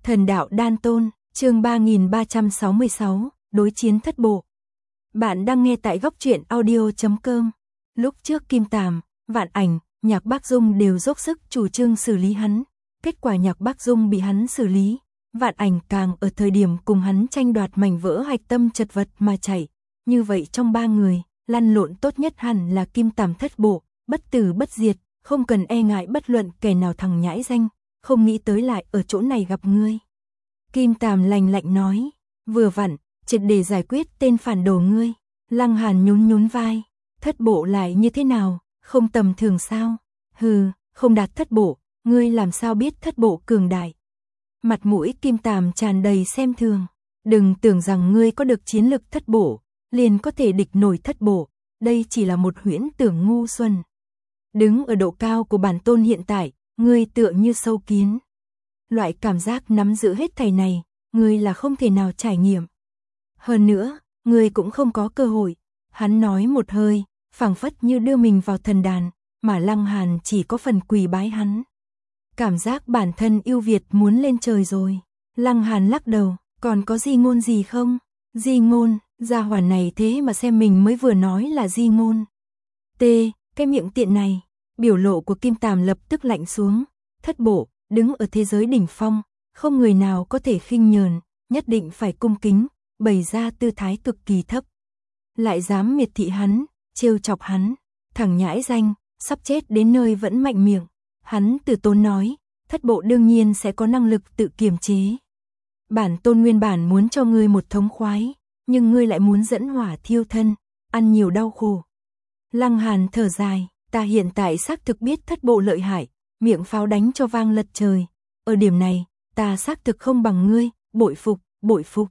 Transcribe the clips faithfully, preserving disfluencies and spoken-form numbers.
Thần đạo đan tôn, chương ba nghìn ba trăm sáu mươi sáu, đối chiến thất bộ. Bạn đang nghe tại góc truyện audio chấm com. Lúc trước Kim Tàm, Vạn Ảnh, Nhạc Bác Dung đều dốc sức chủ trương xử lý hắn. Kết quả Nhạc Bác Dung bị hắn xử lý, Vạn Ảnh càng ở thời điểm cùng hắn tranh đoạt mảnh vỡ hạch tâm chật vật mà chạy. Như vậy trong ba người, lăn lộn tốt nhất hẳn là Kim Tàm thất bộ, bất tử bất diệt, không cần e ngại bất luận kẻ nào thằng nhãi danh, không nghĩ tới lại ở chỗ này gặp ngươi. Kim Tàm lạnh lạnh nói, vừa vặn, triệt để giải quyết tên phản đồ ngươi. Lăng Hàn nhún nhún vai, thất bộ lại như thế nào, không tầm thường sao? Hừ, không đạt thất bộ, ngươi làm sao biết thất bộ cường đại? Mặt mũi Kim Tàm tràn đầy xem thường, đừng tưởng rằng ngươi có được chiến lực thất bộ, liền có thể địch nổi thất bộ, đây chỉ là một huyễn tưởng ngu xuẩn. Đứng ở độ cao của bản tôn hiện tại, ngươi tựa như sâu kiến. Loại cảm giác nắm giữ hết thảy này, ngươi là không thể nào trải nghiệm. Hơn nữa, ngươi cũng không có cơ hội. Hắn nói một hơi, phảng phất như đưa mình vào thần đàn, mà Lăng Hàn chỉ có phần quỳ bái hắn. Cảm giác bản thân ưu việt muốn lên trời rồi. Lăng Hàn lắc đầu, còn có di ngôn gì không? Di ngôn, gia hỏa này thế mà xem mình mới vừa nói là di ngôn. T, cái miệng tiện này, biểu lộ của Kim Tàm lập tức lạnh xuống. Thất bộ, đứng ở thế giới đỉnh phong, không người nào có thể khinh nhờn, nhất định phải cung kính, bày ra tư thái cực kỳ thấp. Lại dám miệt thị hắn, trêu chọc hắn, thằng nhãi danh, sắp chết đến nơi vẫn mạnh miệng. Hắn từ tốn nói, thất bộ đương nhiên sẽ có năng lực tự kiềm chế. Bản tôn nguyên bản muốn cho ngươi một thống khoái, nhưng ngươi lại muốn dẫn hỏa thiêu thân, ăn nhiều đau khổ. Lăng Hàn thở dài, ta hiện tại xác thực biết thất bộ lợi hại, miệng pháo đánh cho vang lật trời. Ở điểm này, ta xác thực không bằng ngươi, bội phục, bội phục.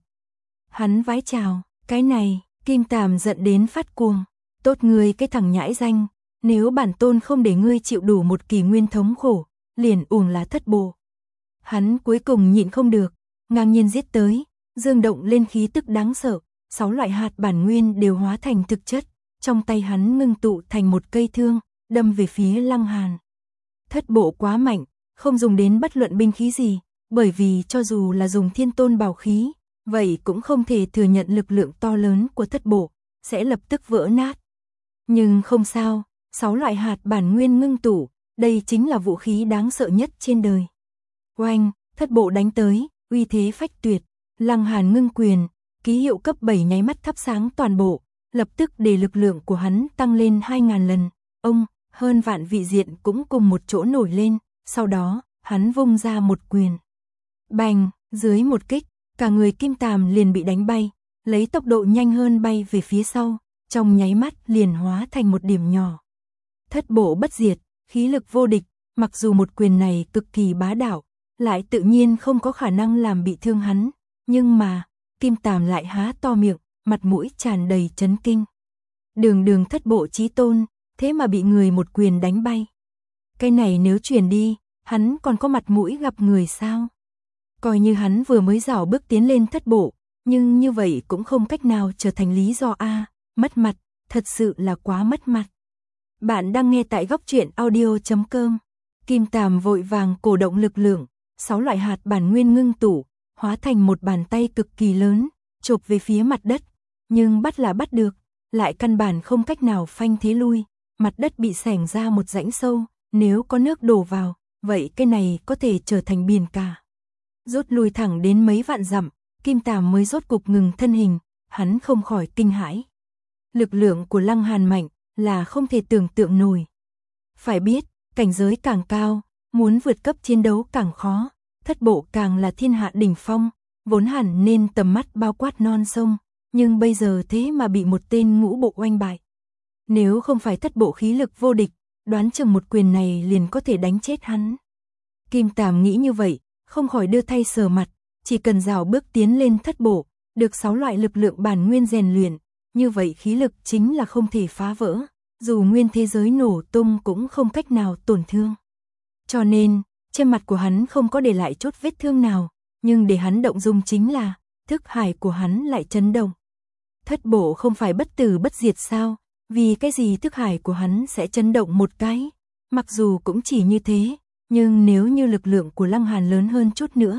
Hắn vái chào, cái này, Kim Tàm giận đến phát cuồng. Tốt ngươi cái thằng nhãi danh, nếu bản tôn không để ngươi chịu đủ một kỳ nguyên thống khổ, liền uổng là thất bộ. Hắn cuối cùng nhịn không được, ngang nhiên giết tới, dương động lên khí tức đáng sợ, sáu loại hạt bản nguyên đều hóa thành thực chất, trong tay hắn ngưng tụ thành một cây thương, đâm về phía Lăng Hàn. Thất bộ quá mạnh, không dùng đến bất luận binh khí gì, bởi vì cho dù là dùng thiên tôn bảo khí, vậy cũng không thể thừa nhận lực lượng to lớn của thất bộ, sẽ lập tức vỡ nát. Nhưng không sao, sáu loại hạt bản nguyên ngưng tụ, đây chính là vũ khí đáng sợ nhất trên đời. Oanh, thất bộ đánh tới, uy thế phách tuyệt, Lăng Hàn ngưng quyền, ký hiệu cấp bảy nháy mắt thắp sáng toàn bộ, lập tức để lực lượng của hắn tăng lên hai ngàn lần. Ông, hơn vạn vị diện cũng cùng một chỗ nổi lên, sau đó, hắn vung ra một quyền. Bành, dưới một kích, cả người Kim Tàm liền bị đánh bay, lấy tốc độ nhanh hơn bay về phía sau, trong nháy mắt liền hóa thành một điểm nhỏ. Thất bộ bất diệt, khí lực vô địch, mặc dù một quyền này cực kỳ bá đạo, lại tự nhiên không có khả năng làm bị thương hắn, nhưng mà, Kim Tàm lại há to miệng, mặt mũi tràn đầy chấn kinh. Đường đường thất bộ chí tôn, thế mà bị người một quyền đánh bay. Cái này nếu truyền đi, hắn còn có mặt mũi gặp người sao? Coi như hắn vừa mới dảo bước tiến lên thất bộ, nhưng như vậy cũng không cách nào trở thành lý do a, mất mặt, thật sự là quá mất mặt. Bạn đang nghe tại góc truyện audio chấm com. Kim Tàm vội vàng cổ động lực lượng, sáu loại hạt bản nguyên ngưng tụ, hóa thành một bàn tay cực kỳ lớn, chộp về phía mặt đất, nhưng bắt là bắt được, lại căn bản không cách nào phanh thế lui, mặt đất bị xẻng ra một rãnh sâu, nếu có nước đổ vào, vậy cái này có thể trở thành biển cả. Rút lui thẳng đến mấy vạn dặm, Kim Tàm mới rốt cục ngừng thân hình, hắn không khỏi kinh hãi. Lực lượng của Lăng Hàn mạnh, là không thể tưởng tượng nổi. Phải biết, cảnh giới càng cao, muốn vượt cấp chiến đấu càng khó, thất bộ càng là thiên hạ đỉnh phong, vốn hẳn nên tầm mắt bao quát non sông, nhưng bây giờ thế mà bị một tên ngũ bộ oanh bại. Nếu không phải thất bộ khí lực vô địch, đoán chừng một quyền này liền có thể đánh chết hắn. Kim Tàm nghĩ như vậy, không khỏi đưa tay sờ mặt, chỉ cần rào bước tiến lên thất bộ, được sáu loại lực lượng bản nguyên rèn luyện, như vậy khí lực chính là không thể phá vỡ, dù nguyên thế giới nổ tung cũng không cách nào tổn thương. Cho nên, trên mặt của hắn không có để lại chút vết thương nào, nhưng để hắn động dung chính là, thức hải của hắn lại chấn động. Thất bộ không phải bất tử bất diệt sao, vì cái gì thức hải của hắn sẽ chấn động một cái, mặc dù cũng chỉ như thế, nhưng nếu như lực lượng của Lăng Hàn lớn hơn chút nữa,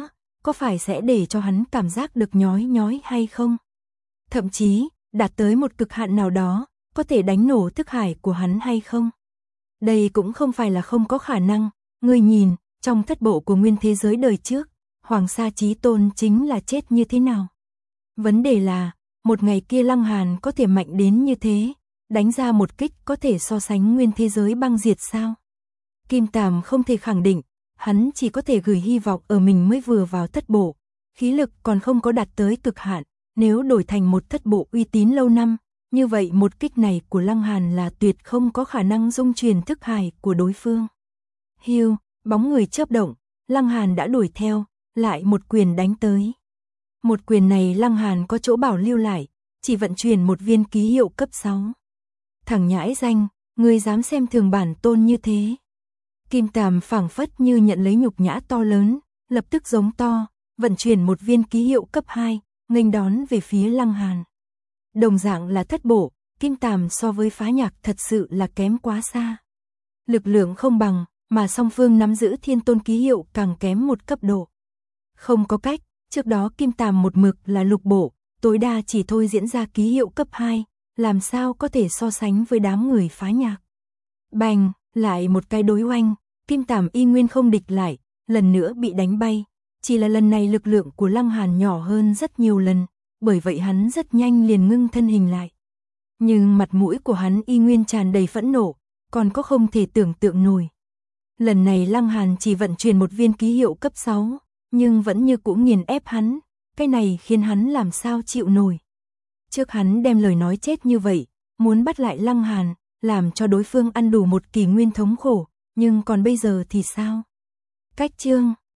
có phải sẽ để cho hắn cảm giác được nhói nhói hay không? Thậm chí, đạt tới một cực hạn nào đó, có thể đánh nổ thức hải của hắn hay không? Đây cũng không phải là không có khả năng, ngươi nhìn, trong thất bộ của nguyên thế giới đời trước, Hoàng Sa Chí Tôn chính là chết như thế nào? Vấn đề là, một ngày kia Lăng Hàn có thể mạnh đến như thế, đánh ra một kích có thể so sánh nguyên thế giới băng diệt sao? Kim Tàm không thể khẳng định, hắn chỉ có thể gửi hy vọng ở mình mới vừa vào thất bộ, khí lực còn không có đạt tới cực hạn, nếu đổi thành một thất bộ uy tín lâu năm, như vậy một kích này của Lăng Hàn là tuyệt không có khả năng dung truyền thức hải của đối phương. Hiu, bóng người chớp động, Lăng Hàn đã đuổi theo, lại một quyền đánh tới. Một quyền này Lăng Hàn có chỗ bảo lưu lại, chỉ vận chuyển một viên ký hiệu cấp sáu. Thằng nhãi danh, ngươi dám xem thường bản tôn như thế. Kim Tàm phảng phất như nhận lấy nhục nhã to lớn, lập tức giống to, vận chuyển một viên ký hiệu cấp hai, nghênh đón về phía Lăng Hàn. Đồng dạng là thất bộ, Kim Tàm so với Phá Nhạc thật sự là kém quá xa. Lực lượng không bằng, mà song phương nắm giữ thiên tôn ký hiệu càng kém một cấp độ. Không có cách, trước đó Kim Tàm một mực là lục bộ, tối đa chỉ thôi diễn ra ký hiệu cấp hai, làm sao có thể so sánh với đám người Phá Nhạc. Bành, lại một cái đối oanh, Kim Tàm y nguyên không địch lại, lần nữa bị đánh bay, chỉ là lần này lực lượng của Lăng Hàn nhỏ hơn rất nhiều lần, bởi vậy hắn rất nhanh liền ngưng thân hình lại. Nhưng mặt mũi của hắn y nguyên tràn đầy phẫn nộ, còn có không thể tưởng tượng nổi. Lần này Lăng Hàn chỉ vận chuyển một viên ký hiệu cấp sáu, nhưng vẫn như cũ nghiền ép hắn, cái này khiến hắn làm sao chịu nổi. Trước hắn đem lời nói chết như vậy, muốn bắt lại Lăng Hàn, làm cho đối phương ăn đủ một kỷ nguyên thống khổ, nhưng còn bây giờ thì sao? Cách chương